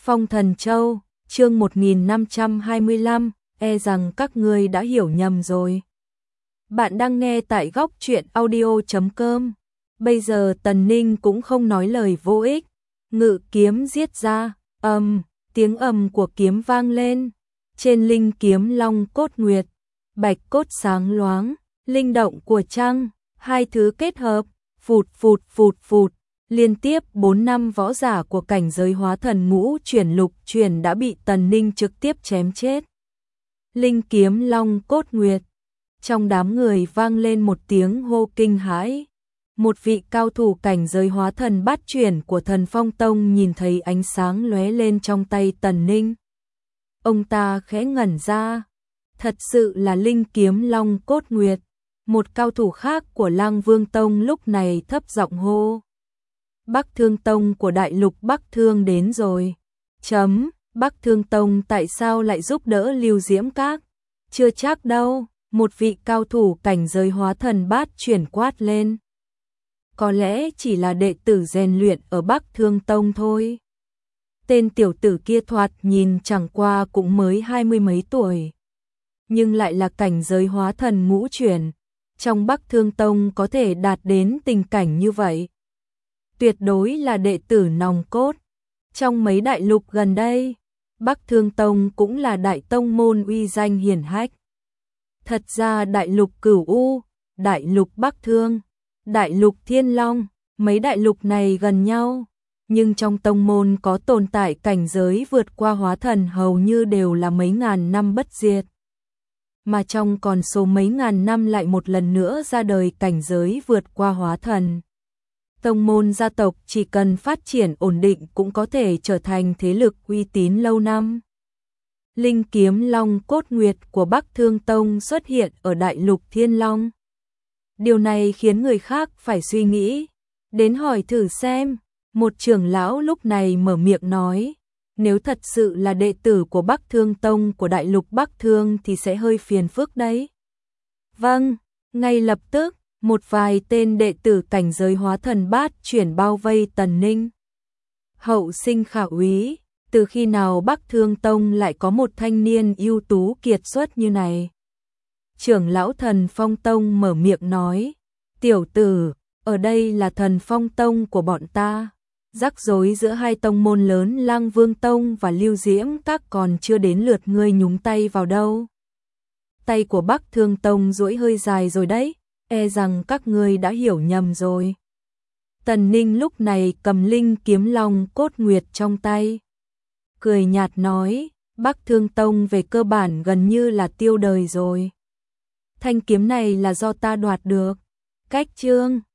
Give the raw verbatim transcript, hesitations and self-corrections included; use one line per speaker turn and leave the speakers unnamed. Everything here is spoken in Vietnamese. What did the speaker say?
Phong Thần Châu, chương một nghìn năm trăm hai mươi lăm, e rằng các ngươi đã hiểu nhầm rồi. Bạn đang nghe tại góc truyện audio chấm com. Bây giờ Tần Ninh cũng không nói lời vô ích, ngự kiếm giết ra, ầm, tiếng ầm của kiếm vang lên. Trên linh kiếm long cốt nguyệt, bạch cốt sáng loáng, linh động của trăng, hai thứ kết hợp, phụt phụt phụt phụt. Liên tiếp bốn năm võ giả của cảnh giới hóa thần ngũ chuyển lục chuyển đã bị Tần Ninh trực tiếp chém chết. Linh kiếm long cốt nguyệt. Trong đám người vang lên một tiếng hô kinh hãi. Một vị cao thủ cảnh giới hóa thần bát chuyển của Thần Phong Tông nhìn thấy ánh sáng lóe lên trong tay Tần Ninh. Ông ta khẽ ngẩn ra. Thật sự là linh kiếm long cốt nguyệt. Một cao thủ khác của Lang Vương Tông lúc này thấp giọng hô. Bắc Thương Tông của Đại Lục Bắc Thương đến rồi. Chấm, Bắc Thương Tông tại sao lại giúp đỡ Lưu Diễm Các? Chưa chắc đâu, một vị cao thủ cảnh giới hóa thần bát chuyển quát lên. Có lẽ chỉ là đệ tử rèn luyện ở Bắc Thương Tông thôi. Tên tiểu tử kia thoạt nhìn chẳng qua cũng mới hai mươi mấy tuổi. Nhưng lại là cảnh giới hóa thần ngũ chuyển. Trong Bắc Thương Tông có thể đạt đến tình cảnh như vậy. Tuyệt đối là đệ tử nòng cốt. Trong mấy đại lục gần đây, Bắc Thương Tông cũng là đại tông môn uy danh hiển hách. Thật ra đại lục Cửu U, đại lục Bắc Thương, đại lục Thiên Long, mấy đại lục này gần nhau, nhưng trong tông môn có tồn tại cảnh giới vượt qua hóa thần hầu như đều là mấy ngàn năm bất diệt. Mà trong còn số mấy ngàn năm lại một lần nữa ra đời cảnh giới vượt qua hóa thần. Tông môn gia tộc chỉ cần phát triển ổn định cũng có thể trở thành thế lực uy tín lâu năm. Linh kiếm long cốt nguyệt của Bắc Thương Tông xuất hiện ở đại lục Thiên Long. Điều này khiến người khác phải suy nghĩ. Đến hỏi thử xem, một trưởng lão lúc này mở miệng nói. Nếu thật sự là đệ tử của Bắc Thương Tông của đại lục Bắc Thương thì sẽ hơi phiền phức đấy. Vâng, ngay lập tức. Một vài tên đệ tử cảnh giới hóa thần bát chuyển bao vây Tần Ninh. Hậu sinh khả úy, từ khi nào Bắc Thương Tông lại có một thanh niên ưu tú kiệt xuất như này? Trưởng lão Thần Phong Tông mở miệng nói, tiểu tử, ở đây là Thần Phong Tông của bọn ta. Rắc rối giữa hai tông môn lớn Lang Vương Tông và Lưu Diễm Các còn chưa đến lượt ngươi nhúng tay vào đâu. Tay của Bắc Thương Tông duỗi hơi dài rồi đấy. E rằng các ngươi đã hiểu nhầm rồi. Tần Ninh lúc này cầm linh kiếm long cốt nguyệt trong tay. Cười nhạt nói, Bắc Thương Tông về cơ bản gần như là tiêu đời rồi. Thanh kiếm này là do ta đoạt được. Cách chương